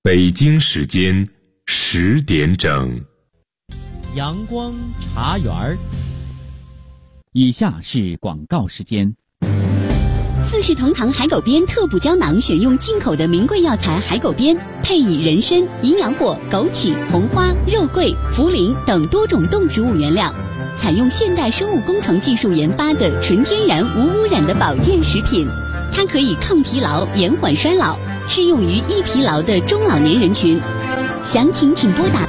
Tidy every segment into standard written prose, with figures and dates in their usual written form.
北京时间10点整。 阳光茶园儿。 以下是广告时间。 四世同堂海狗鞭特补胶囊选用进口的名贵药材海狗鞭，配以人参、营养果、枸杞、红花、肉桂、茯苓等多种动植物原料，采用现代生物工程技术研发的纯天然无污染的保健食品。它可以抗疲劳、延缓衰老，适用于易疲劳的中老年人群。详情请拨打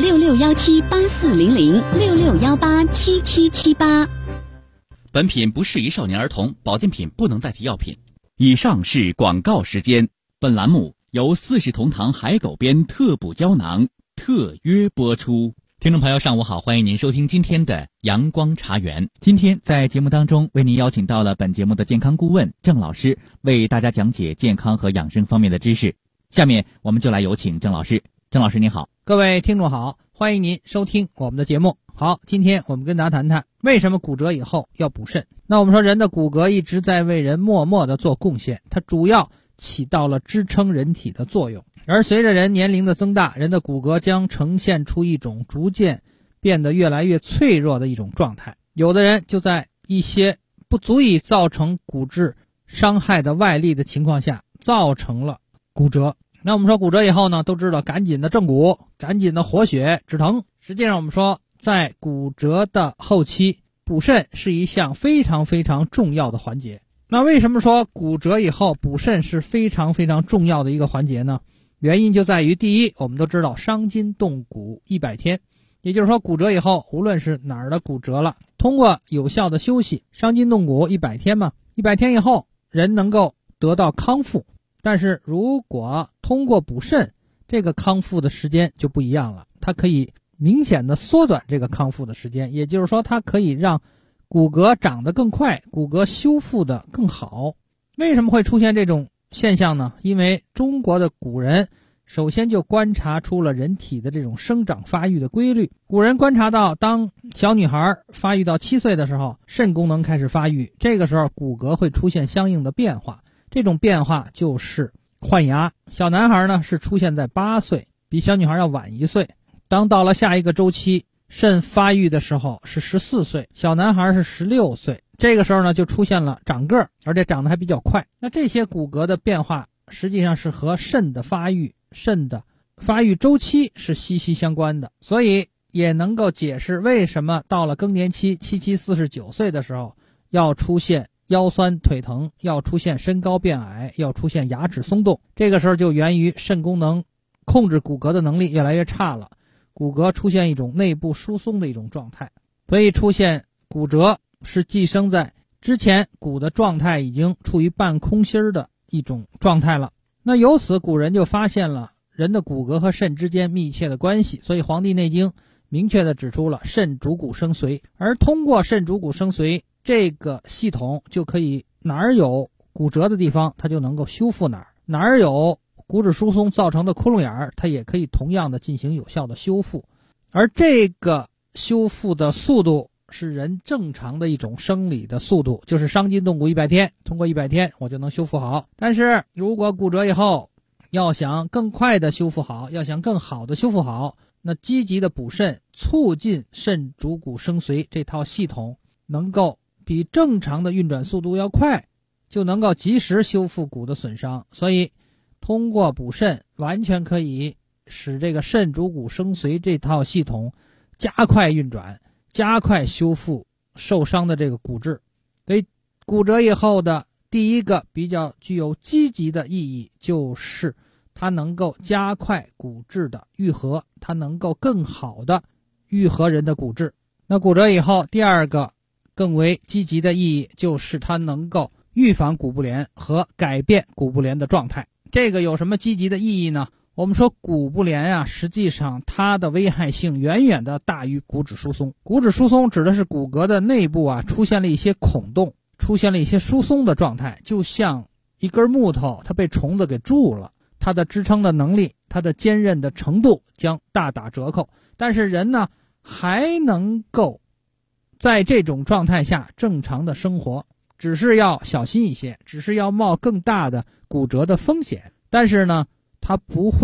6617840066187778。 本品不适宜少年儿童，保健品不能代替药品。 以上是广告时间。本栏目由四世同堂海狗鞭特补胶囊特约播出。 听众朋友上午好，欢迎您收听今天的阳光茶园。 今天在节目当中为您邀请到了本节目的健康顾问郑老师，为大家讲解健康和养生方面的知识。下面我们就来有请郑老师。郑老师您好。 各位听众好，欢迎您收听我们的节目。好，今天我们跟大家谈谈为什么骨折以后要补肾。那我们说人的骨骼一直在为人默默地做贡献，它主要起到了支撑人体的作用。而随着人年龄的增大，人的骨骼将呈现出一种逐渐变得越来越脆弱的一种状态。有的人就在一些不足以造成骨质伤害的外力的情况下造成了骨折。那我们说骨折以后呢，都知道赶紧的正骨，赶紧的活血止疼。实际上我们说在骨折的后期，补肾是一项非常非常重要的环节。那为什么说骨折以后补肾是非常非常重要的一个环节呢？原因就在于，第一，我们都知道伤筋动骨100天，也就是说骨折以后无论是哪儿的骨折了，通过有效的休息，伤筋动骨100天嘛，100天以后人能够得到康复。但是如果通过补肾，这个康复的时间就不一样了，它可以明显的缩短这个康复的时间，也就是说它可以让骨骼长得更快，骨骼修复的更好。为什么会出现这种现象呢？因为中国的古人首先就观察出了人体的这种生长发育的规律。古人观察到，当小女孩发育到7岁的时候，肾功能开始发育，这个时候骨骼会出现相应的变化，这种变化就是换牙。小男孩呢是出现在8岁，比小女孩要晚1岁。当到了下一个周期，肾发育的时候是14岁，小男孩是16岁，这个时候呢就出现了长个儿，而且长得还比较快。那这些骨骼的变化实际上是和肾的发育周期是息息相关的，所以也能够解释为什么到了更年期77、49岁的时候要出现腰酸腿疼，要出现身高变矮，要出现牙齿松动。这个时候就源于肾功能控制骨骼的能力越来越差了，骨骼出现一种内部疏松的一种状态，所以出现骨折是寄生在之前骨的状态已经处于半空心的一种状态了。那由此古人就发现了人的骨骼和肾之间密切的关系，所以《黄帝内经》明确地指出了肾主骨生髓，而通过肾主骨生髓这个系统就可以哪儿有骨折的地方它就能够修复哪儿，哪儿有骨质疏松造成的窟窿眼儿，它也可以同样的进行有效的修复。而这个修复的速度是人正常的一种生理的速度，就是伤筋动骨100天，通过100天我就能修复好。但是如果骨折以后要想更快的修复好，要想更好的修复好，那积极的补肾，促进肾主骨生髓这套系统能够比正常的运转速度要快，就能够及时修复骨的损伤。所以通过补肾完全可以使这个肾主骨生髓这套系统加快运转，加快修复受伤的这个骨质。所以骨折以后的第一个比较具有积极的意义，就是它能够加快骨质的愈合，它能够更好的愈合人的骨质。那骨折以后第二个更为积极的意义，就是它能够预防骨不连和改变骨不连的状态。这个有什么积极的意义呢？我们说骨不连啊，实际上它的危害性远远的大于骨质疏松。骨质疏松指的是骨骼的内部啊出现了一些孔洞，出现了一些疏松的状态，就像一根木头它被虫子给蛀了，它的支撑的能力，它的坚韧的程度将大打折扣。但是人呢还能够在这种状态下正常的生活，只是要小心一些，只是要冒更大的骨折的风险，但是呢它不会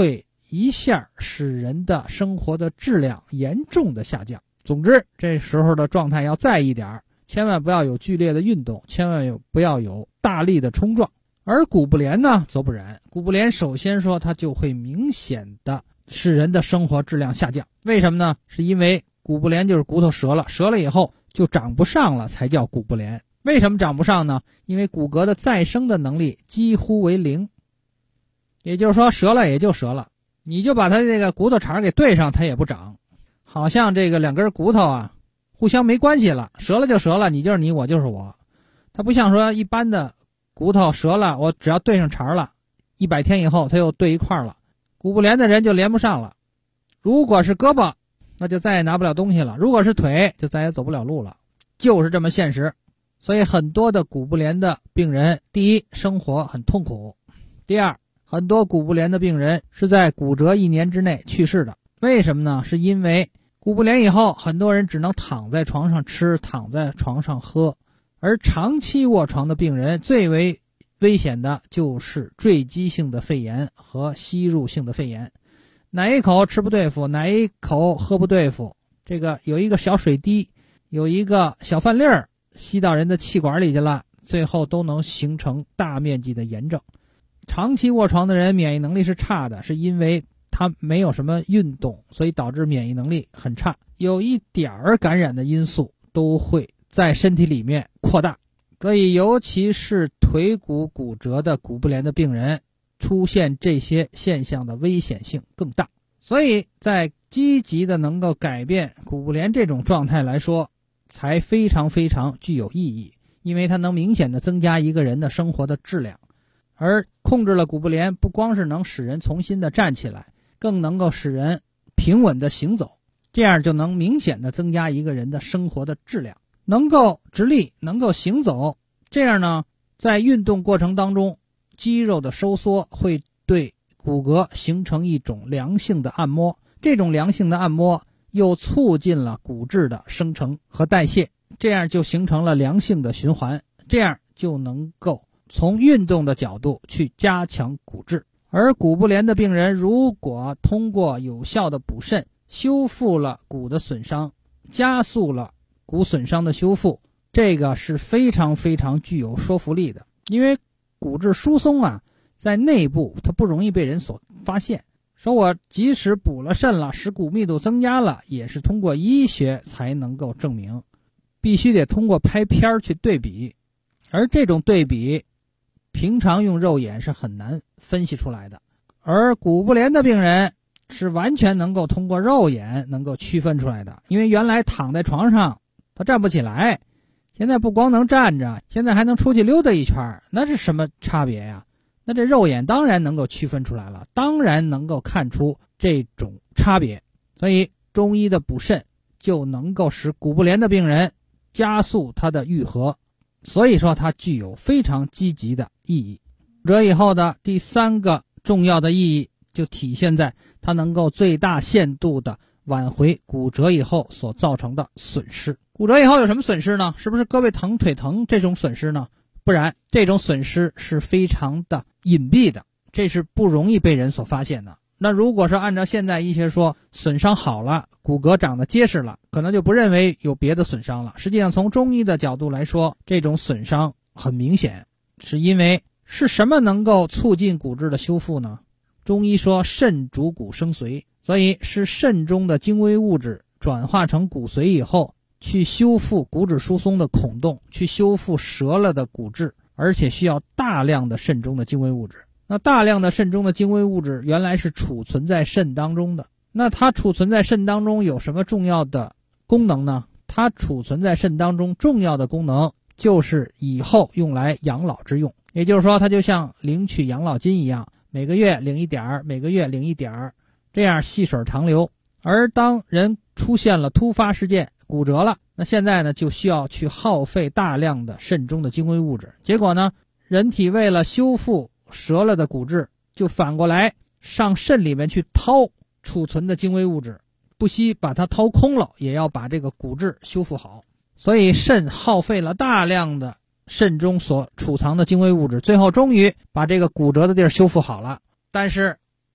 一下使人的生活的质量严重的下降。总之，这时候的状态要在意点，千万不要有剧烈的运动，千万不要有大力的冲撞。而骨不连呢则不然，骨不连首先说它就会明显的使人的生活质量下降。为什么呢？是因为骨不连就是骨头折了，折了以后就长不上了，才叫骨不连。为什么长不上呢？因为骨骼的再生的能力几乎为零，也就是说折了也就折了，你就把它这个骨头茬给对上，它也不长。好像这个两根骨头啊互相没关系了，折了就折了，你就是你，我就是我。它不像说一般的骨头折了，我只要对上茬了，100天以后它又对一块了。骨不连的人就连不上了，如果是胳膊那就再也拿不了东西了，如果是腿就再也走不了路了，就是这么现实。所以很多的骨不连的病人，第一，生活很痛苦；第二，很多骨不连的病人是在骨折1年之内去世的。为什么呢？是因为骨不连以后，很多人只能躺在床上吃，躺在床上喝，而长期卧床的病人最为危险的就是坠积性的肺炎和吸入性的肺炎。哪一口吃不对付，哪一口喝不对付，这个有一个小水滴，有一个小饭粒儿吸到人的气管里去了，最后都能形成大面积的炎症。长期卧床的人免疫能力是差的，是因为他没有什么运动，所以导致免疫能力很差，有一点儿感染的因素都会在身体里面扩大。所以尤其是腿骨骨折的骨不连的病人，出现这些现象的危险性更大。所以在积极的能够改变骨不连这种状态来说，才非常非常具有意义，因为它能明显的增加一个人的生活的质量。而控制了骨不连，不光是能使人重新的站起来，更能够使人平稳的行走，这样就能明显的增加一个人的生活的质量，能够直立，能够行走。这样呢，在运动过程当中，肌肉的收缩会对骨骼形成一种良性的按摩，这种良性的按摩又促进了骨质的生成和代谢，这样就形成了良性的循环，这样就能够从运动的角度去加强骨质。而骨不连的病人如果通过有效的补肾，修复了骨的损伤，加速了骨损伤的修复，这个是非常非常具有说服力的。因为骨质疏松啊，在内部它不容易被人所发现，说我即使补了肾了，使骨密度增加了，也是通过医学才能够证明，必须得通过拍片去对比，而这种对比平常用肉眼是很难分析出来的。而骨不连的病人是完全能够通过肉眼能够区分出来的，因为原来躺在床上他站不起来，现在不光能站着，现在还能出去溜达一圈，那是什么差别呀？那这肉眼当然能够区分出来了，当然能够看出这种差别。所以中医的补肾就能够使骨不连的病人加速它的愈合，所以说它具有非常积极的意义。骨折以后的第三个重要的意义就体现在它能够最大限度的挽回骨折以后所造成的损失。骨折以后有什么损失呢？是不是胳膊疼腿疼这种损失呢？不然，这种损失是非常的隐蔽的，这是不容易被人所发现的。那如果是按照现在医学说，损伤好了，骨骼长得结实了，可能就不认为有别的损伤了。实际上从中医的角度来说，这种损伤很明显，是因为是什么能够促进骨质的修复呢？中医说肾主骨生髓，所以是肾中的精微物质转化成骨髓以后，去修复骨质疏松的孔洞，去修复折了的骨质，而且需要大量的肾中的精微物质。那大量的肾中的精微物质原来是储存在肾当中的，那它储存在肾当中有什么重要的功能呢？它储存在肾当中重要的功能就是以后用来养老之用，也就是说它就像领取养老金一样，每个月领一点儿，每个月领一点儿，这样细水长流。而当人出现了突发事件，骨折了，那现在呢就需要去耗费大量的肾中的精微物质，结果呢人体为了修复折了的骨质，就反过来上肾里面去掏储存的精微物质，不惜把它掏空了，也要把这个骨质修复好。所以肾耗费了大量的肾中所储藏的精微物质，最后终于把这个骨折的地儿修复好了。但是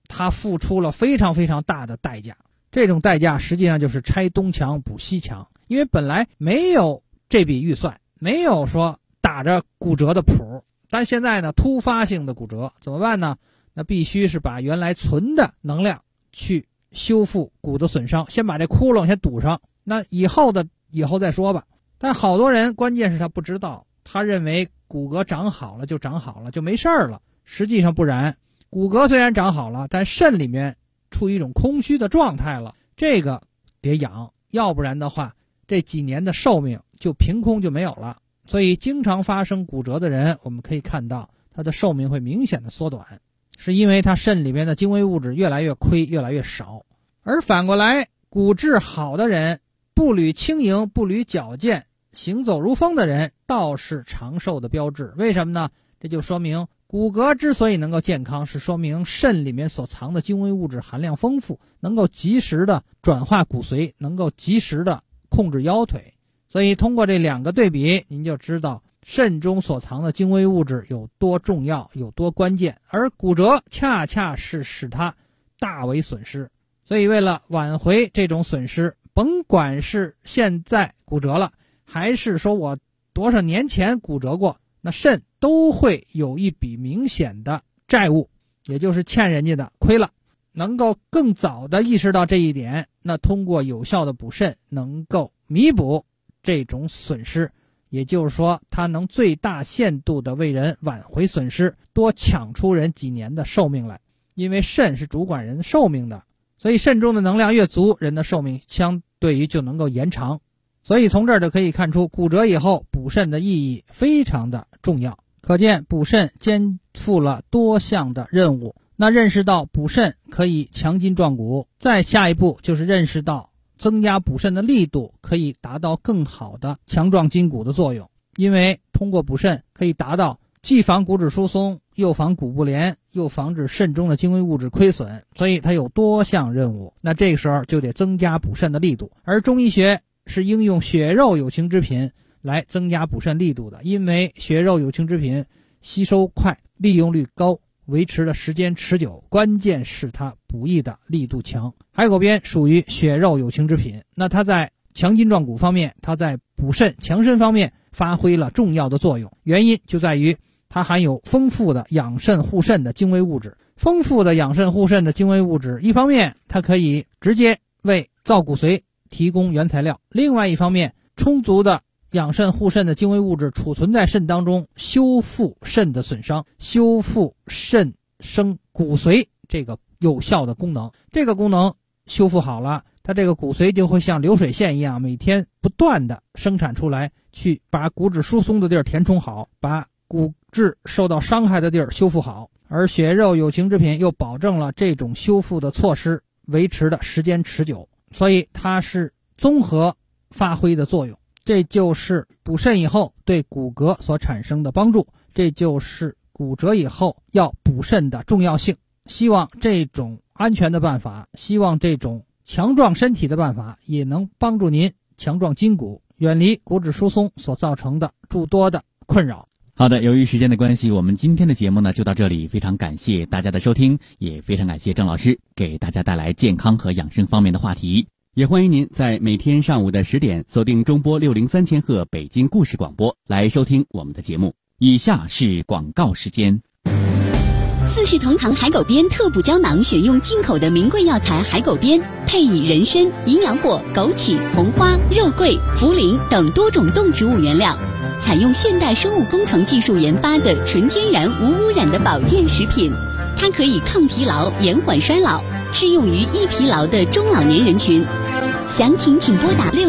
他付出了非常非常大的代价。这种代价实际上就是拆东墙补西墙，因为本来没有这笔预算，没有说打着骨折的谱，但现在呢突发性的骨折怎么办呢？那必须是把原来存的能量去修复骨的损伤，先把这窟窿先堵上，那以后再说吧。但好多人关键是他不知道，他认为骨骼长好了就长好了就没事了，实际上不然，骨骼虽然长好了，但肾里面处于一种空虚的状态了，这个得养，要不然的话这几年的寿命就凭空就没有了。所以经常发生骨折的人，我们可以看到他的寿命会明显的缩短，是因为他肾里面的精微物质越来越亏，越来越少。而反过来，骨质好的人，步履轻盈，步履矫健，行走如风的人，倒是长寿的标志。为什么呢？这就说明骨骼之所以能够健康，是说明肾里面所藏的精微物质含量丰富，能够及时的转化骨髓，能够及时的控制腰腿。所以通过这两个对比，您就知道肾中所藏的精微物质有多重要，有多关键，而骨折恰恰是使它大为损失。所以为了挽回这种损失，甭管是现在骨折了，还是说我多少年前骨折过，那肾都会有一笔明显的债务，也就是欠人家的，亏了。能够更早的意识到这一点，那通过有效的补肾能够弥补这种损失，也就是说它能最大限度的为人挽回损失，多抢出人几年的寿命来。因为肾是主管人寿命的，所以肾中的能量越足，人的寿命相对于就能够延长。所以从这儿就可以看出，骨折以后补肾的意义非常的重要。可见补肾肩负了多项的任务。那认识到补肾可以强筋壮骨，再下一步就是认识到增加补肾的力度，可以达到更好的强壮筋骨的作用。因为通过补肾可以达到既防骨质疏松，又防骨不连，又防止肾中的精微物质亏损，所以它有多项任务。那这个时候就得增加补肾的力度。而中医学是应用血肉有情之品来增加补肾力度的，因为血肉有情之品吸收快，利用率高，维持的时间持久，关键是它补益的力度强。海狗鞭属于血肉有情之品，那它在强筋壮骨方面，它在补肾强身方面发挥了重要的作用。原因就在于它含有丰富的养肾护肾的精微物质。丰富的养肾护肾的精微物质，一方面它可以直接为造骨髓提供原材料，另外一方面充足的养肾护肾的精微物质储存在肾当中，修复肾的损伤，修复肾生骨髓这个有效的功能。这个功能修复好了，它这个骨髓就会像流水线一样，每天不断的生产出来，去把骨质疏松的地儿填充好，把骨质受到伤害的地儿修复好。而血肉有情之品又保证了这种修复的措施维持的时间持久，所以它是综合发挥的作用。这就是补肾以后对骨骼所产生的帮助，这就是骨折以后要补肾的重要性。希望这种安全的办法，希望这种强壮身体的办法也能帮助您强壮筋骨，远离骨质疏松所造成的诸多的困扰。 好的，由于时间的关系，我们今天的节目呢就到这里，非常感谢大家的收听，也非常感谢郑老师给大家带来健康和养生方面的话题。也欢迎您在每天上午的10点锁定中波603千赫北京故事广播来收听我们的节目。以下是广告时间。 四世同堂海狗鞭特补胶囊选用进口的名贵药材海狗鞭，配以人参、营养果、枸杞、红花、肉桂、茯苓等多种动植物原料，采用现代生物工程技术研发的纯天然无污染的保健食品。它可以抗疲劳、延缓衰老，适用于易疲劳的中老年人群。详情请拨打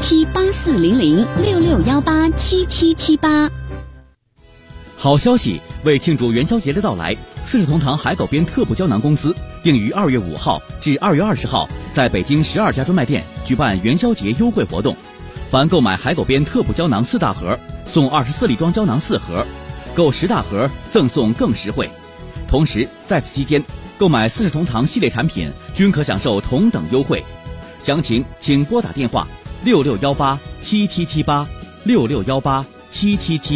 6617840066187778。 好消息！为庆祝元宵节的到来，四世同堂海狗鞭特补胶囊公司定于2月5号至2月20号在北京12家专卖店举办元宵节优惠活动。凡购买海狗鞭特补胶囊4大盒，送24粒装胶囊4盒，购10大盒赠送更实惠。同时，在此期间，购买四世同堂系列产品均可享受同等优惠。详情请拨打电话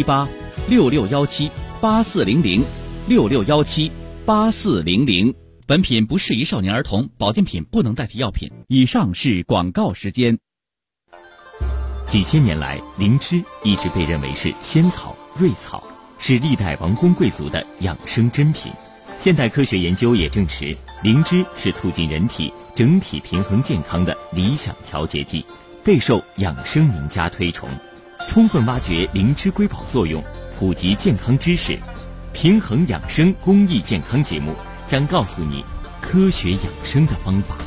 66187778661877786617840066178400。 本品不适宜少年儿童，保健品不能代替药品。 以上是广告时间。 几千年来，灵芝一直被认为是仙草、瑞草，是历代王公贵族的养生珍品。现代科学研究也证实，灵芝是促进人体整体平衡健康的理想调节剂，备受养生名家推崇。充分挖掘灵芝瑰宝作用，普及健康知识，平衡养生公益健康节目将告诉你科学养生的方法。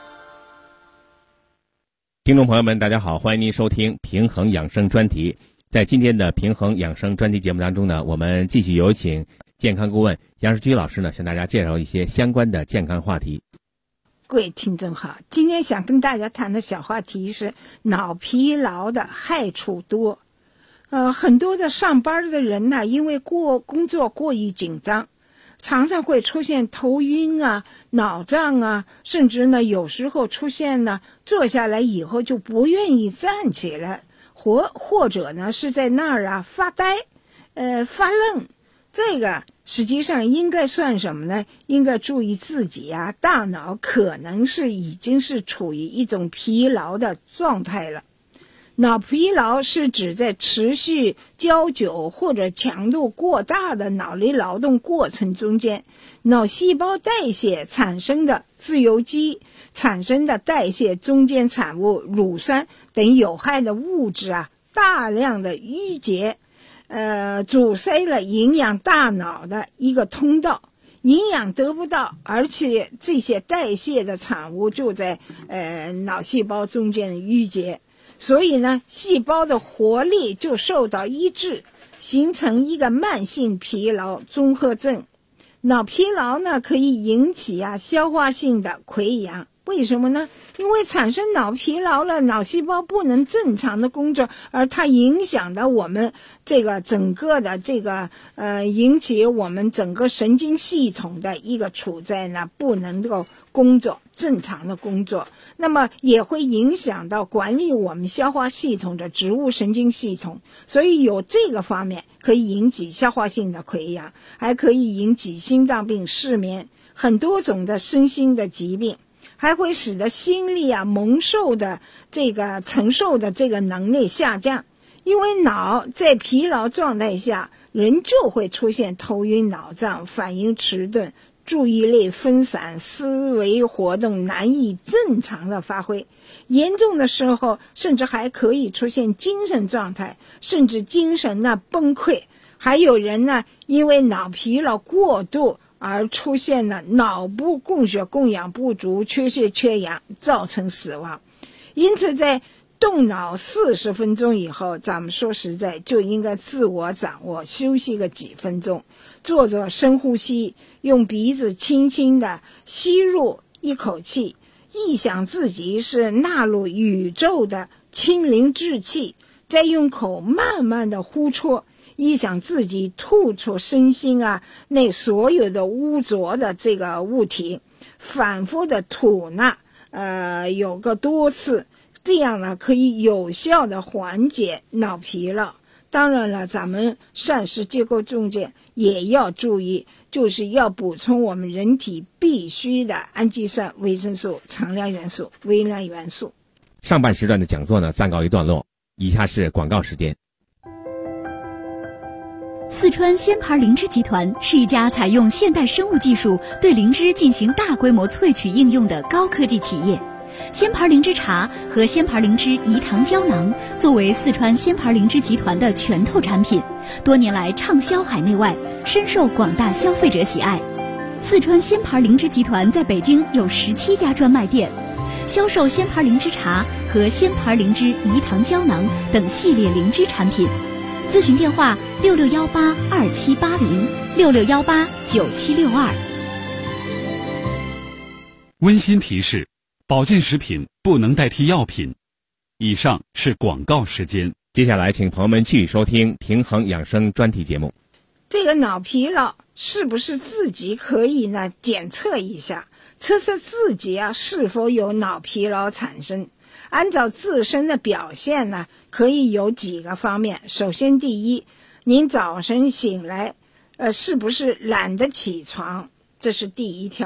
听众朋友们，大家好，欢迎您收听平衡养生专题。在今天的平衡养生专题节目当中呢，我们继续有请健康顾问杨世居老师呢，向大家介绍一些相关的健康话题。 各位听众好，今天想跟大家谈的小话题是脑疲劳的害处多。很多的上班的人呢，因为工作过于紧张，常常会出现头晕啊、脑胀啊，甚至呢有时候出现呢坐下来以后就不愿意站起来，或者呢是在那儿发呆，发愣。这个实际上应该算什么呢？应该注意自己大脑可能已经是处于一种疲劳的状态了。脑疲劳是指在持续较久或者强度过大的脑力劳动过程中间，脑细胞代谢产生的自由基产生的代谢中间产物乳酸等有害的物质大量的淤结，阻塞了营养大脑的一个通道，营养得不到，而且这些代谢的产物就在脑细胞中间淤结，所以呢细胞的活力就受到抑制，形成一个慢性疲劳综合症。脑疲劳呢可以引起消化性的溃疡。为什么呢？因为产生脑疲劳了，脑细胞不能正常的工作，而它影响到我们这个整个的引起我们整个神经系统的一个处在不能够工作正常的工作，那么也会影响到管理我们消化系统的植物神经系统，所以有这个方面可以引起消化性的溃疡，还可以引起心脏病、失眠，很多种的身心的疾病，还会使得心力承受的这个能力下降。因为脑在疲劳状态下，人就会出现头晕脑胀、反应迟钝、注意力分散、思维活动难以正常的发挥，严重的时候甚至还可以出现精神状态，甚至精神崩溃。还有人因为脑疲劳过度而出现了脑部供血供氧不足、缺血缺氧，造成死亡。因此在动脑40分钟以后，咱们说实在就应该自我掌握，休息个几分钟，做做深呼吸，用鼻子轻轻的吸入一口气，臆想自己是纳入宇宙的清灵之气，再用口慢慢的呼出，臆想自己吐出身心那所有的污浊的这个物体，反复的吐有个多次，这样可以有效的缓解脑疲劳。当然了，咱们膳食结构中间也要注意，就是要补充我们人体必须的氨基酸、维生素、常量元素、微量元素。 上半时段的讲座呢暂告一段落，以下是广告时间。 四川仙牌灵芝集团是一家采用现代生物技术对灵芝进行大规模萃取应用的高科技企业。仙牌灵芝茶和仙牌灵芝饴糖胶囊作为四川仙牌灵芝集团的拳头产品，多年来畅销海内外，深受广大消费者喜爱。四川仙牌灵芝集团在北京有17家专卖店，销售仙牌灵芝茶和仙牌灵芝饴糖胶囊等系列灵芝产品。咨询电话66182780，66189762。 温馨提示：保健食品不能代替药品。以上是广告时间。 接下来请朋友们继续收听平衡养生专题节目。 这个脑疲劳是不是自己可以检测一下，测测自己是否有脑疲劳产生。按照自身的表现可以有几个方面。首先第一，您早晨醒来是不是懒得起床，这是第一条。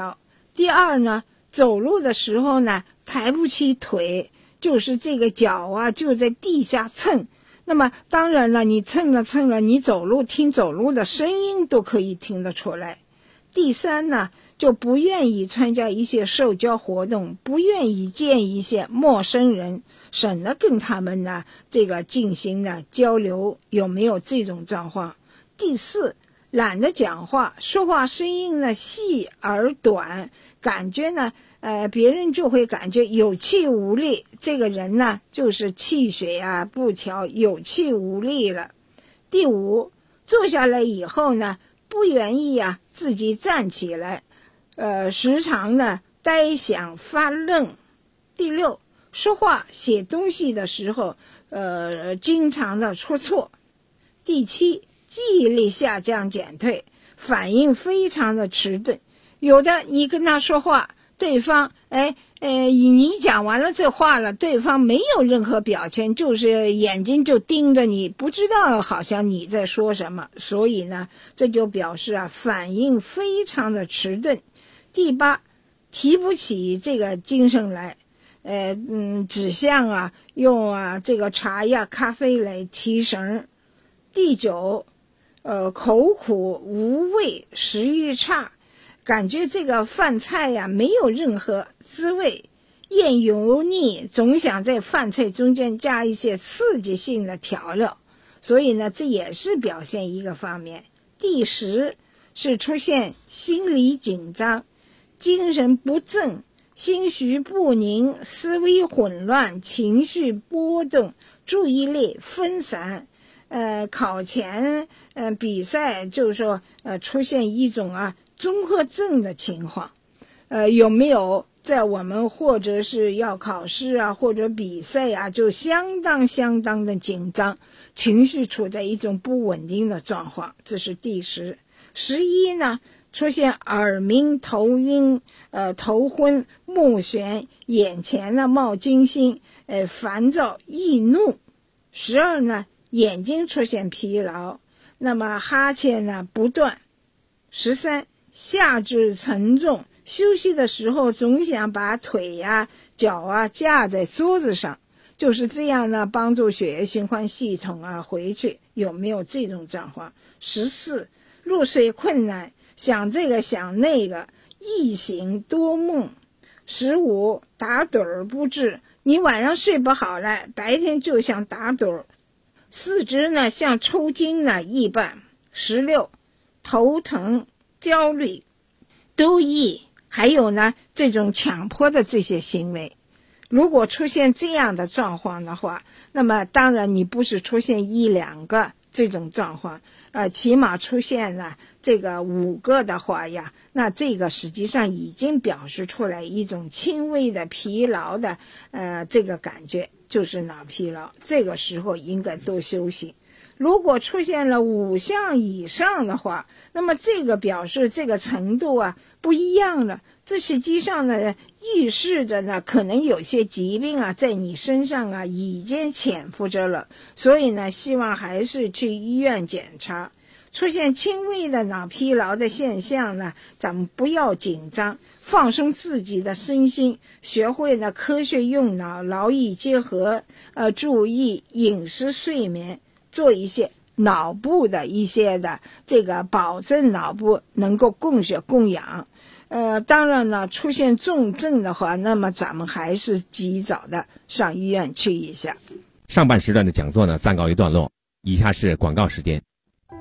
第二呢，走路的时候呢，抬不起腿，就是这个脚啊就在地下蹭。那么当然了，你蹭了，你走路听走路的声音都可以听得出来。第三呢，就不愿意参加一些社交活动，不愿意见一些陌生人，省得跟他们呢这个进行呢交流，有没有这种状况？第四，懒得讲话，说话声音呢细而短，感觉呢别人就会感觉有气无力，这个人呢就是气血啊不调，有气无力了。第五，坐下来以后呢，不愿意啊自己站起来，时常呢呆想发愣。第六，说话写东西的时候经常的出错。第七，记忆力下降减退，反应非常的迟钝，有的你跟他说话，对方你讲完了这话了，对方没有任何表情，就是眼睛就盯着你，不知道好像你在说什么，所以呢这就表示啊反应非常的迟钝。第八，提不起这个精神来，只想啊用这个茶呀咖啡来提神。第九，口苦无味，食欲差，感觉这个饭菜呀没有任何滋味，厌油腻，总想在饭菜中间加一些刺激性的调料，所以呢这也是表现一个方面。第十，是出现心理紧张，精神不振，心绪不宁，思维混乱，情绪波动，注意力分散。考前比赛就是说出现一种综合症的情况。有没有在我们或者是要考试啊或者比赛啊就相当的紧张，情绪处在一种不稳定的状况，这是第十。11呢，出现耳鸣、头晕、头昏、目眩，眼前呢冒金星，烦躁易怒。12呢，眼睛出现疲劳，那么哈欠呢不断。13，下肢沉重，休息的时候总想把腿呀脚架在桌子上，就是这样呢帮助血液循环系统回去，有没有这种状况？ 14，入睡困难，想这个想那个，易醒多梦。15，打盹儿不治，你晚上睡不好了，白天就想打盹儿。四肢呢像抽筋呢一般。16，头疼、焦虑、多疑，还有呢这种强迫的这些行为。如果出现这样的状况的话，那么当然你不是出现1、2个这种状况，起码出现了这个5个的话呀，那这个实际上已经表示出来一种轻微的疲劳的这个感觉，就是脑疲劳，这个时候应该多休息。如果出现了5项以上的话，那么这个表示这个程度不一样了，这实际上呢预示着呢可能有些疾病在你身上已经潜伏着了，所以呢希望还是去医院检查。出现轻微的脑疲劳的现象呢，咱们不要紧张，放松自己的身心，学会呢科学用脑，劳逸结合，注意饮食睡眠，做一些脑部的一些的这个保证脑部能够供血供氧。当然呢出现重症的话，那么咱们还是及早的上医院去一下。 上半时段的讲座呢暂告一段落，以下是广告时间。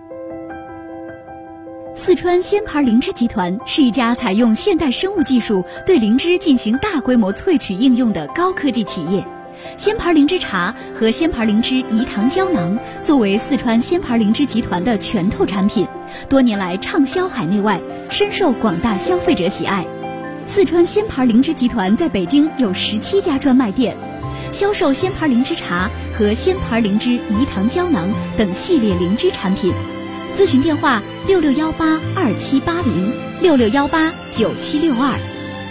四川仙牌灵芝集团是一家采用现代生物技术对灵芝进行大规模萃取应用的高科技企业。仙牌灵芝茶和仙牌灵芝饴糖胶囊作为四川仙牌灵芝集团的拳头产品，多年来畅销海内外，深受广大消费者喜爱。四川仙牌灵芝集团在北京有17家专卖店，销售仙牌灵芝茶和仙牌灵芝饴糖胶囊等系列灵芝产品。咨询电话66182780，66189762。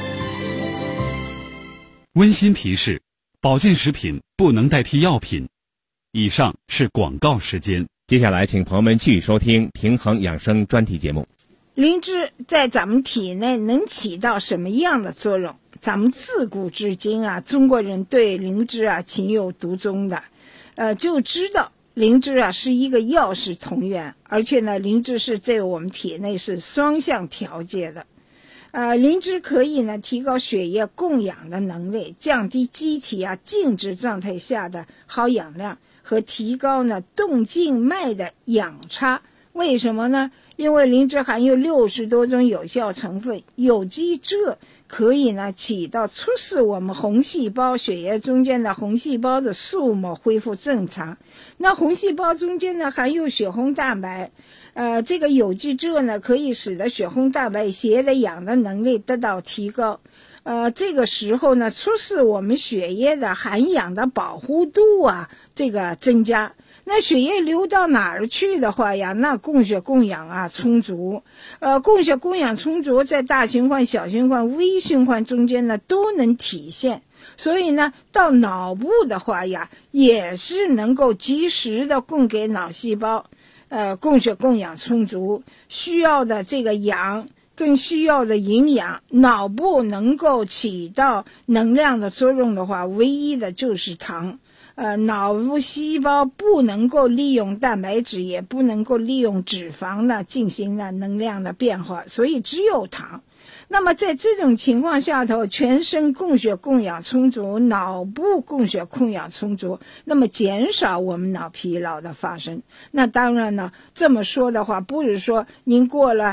温馨提示：保健食品不能代替药品。以上是广告时间。 接下来请朋友们继续收听平衡养生专题节目。 灵芝在咱们体内能起到什么样的作用？咱们自古至今啊，中国人对灵芝啊情有独钟的，就知道灵芝啊是一个药食同源，而且呢，灵芝是在我们体内是双向调节的。灵芝可以呢提高血液供氧的能力，降低机体啊静止状态下的耗氧量，和提高呢动静脉的氧差。为什么呢？因为灵芝含有60多种有效成分，有机锗可以呢起到促使我们红细胞血液中间的红细胞的数目恢复正常。那红细胞中间呢含有血红蛋白，这个有机锗呢可以使得血红蛋白携的氧的能力得到提高。这个时候呢，促使我们血液的含氧的饱和度啊这个增加。那血液流到哪儿去的话呀，那供血供氧啊充足，供血供氧充足，在大循环、小循环、微循环中间呢都能体现。所以呢，到脑部的话呀，也是能够及时的供给脑细胞，供血供氧充足，需要的这个氧更需要的营养，脑部能够起到能量的作用的话，唯一的就是糖。脑部细胞不能够利用蛋白质，也不能够利用脂肪呢进行了能量的变化，所以只有糖。那么在这种情况下头，全身供血供氧充足，脑部供血供氧充足，那么减少我们脑疲劳的发生。那当然呢，这么说的话，不是说您过了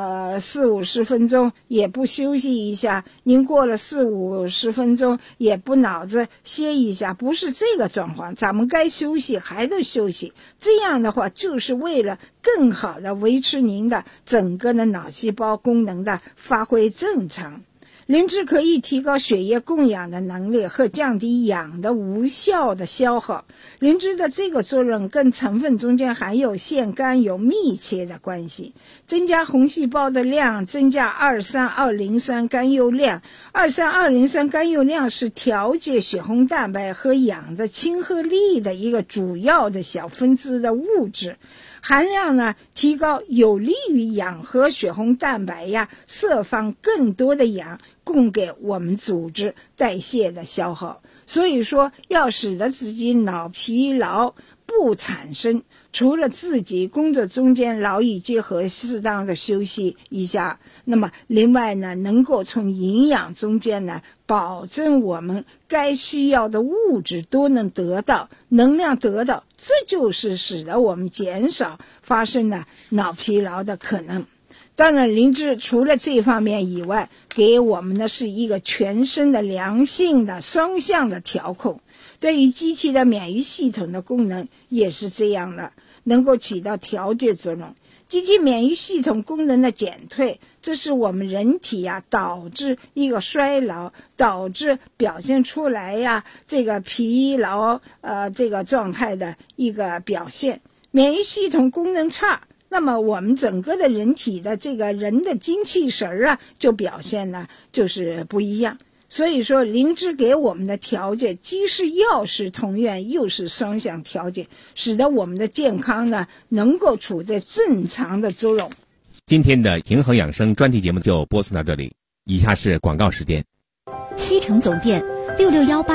40-50分钟也不休息一下，您过了40-50分钟也不脑子歇一下，不是这个状况。咱们该休息还得休息，这样的话就是为了更好的维持您的整个的脑细胞功能的发挥正常。灵芝可以提高血液供氧的能力和降低氧的无效的消耗。灵芝的这个作用跟成分中间含有腺苷有密切的关系，增加红细胞的量，增加232磷酸甘油量。232磷酸甘油量是调节血红蛋白和氧的亲和力的一个主要的小分子的物质。含量呢提高，有利于氧和血红蛋白呀释放更多的氧，供给我们组织代谢的消耗。所以说，要使得自己脑疲劳不产生，除了自己工作中间劳逸结合，适当的休息一下，那么另外呢，能够从营养中间呢，保证我们该需要的物质都能得到，能量得到，这就是使得我们减少发生了脑疲劳的可能。当然，灵芝除了这方面以外，给我们的是一个全身的良性的双向的调控，对于机体的免疫系统的功能也是这样的，能够起到调节作用。机体免疫系统功能的减退，这是我们人体呀导致一个衰老，导致表现出来呀这个疲劳这个状态的一个表现。免疫系统功能差，那么我们整个的人体的这个人的精气神啊就表现呢就是不一样。所以说，灵芝给我们的调节既是药食同源，又是双向调节，使得我们的健康呢能够处在正常的作用。 今天的平衡养生专题节目就播送到这里，以下是广告时间。 西城总店6618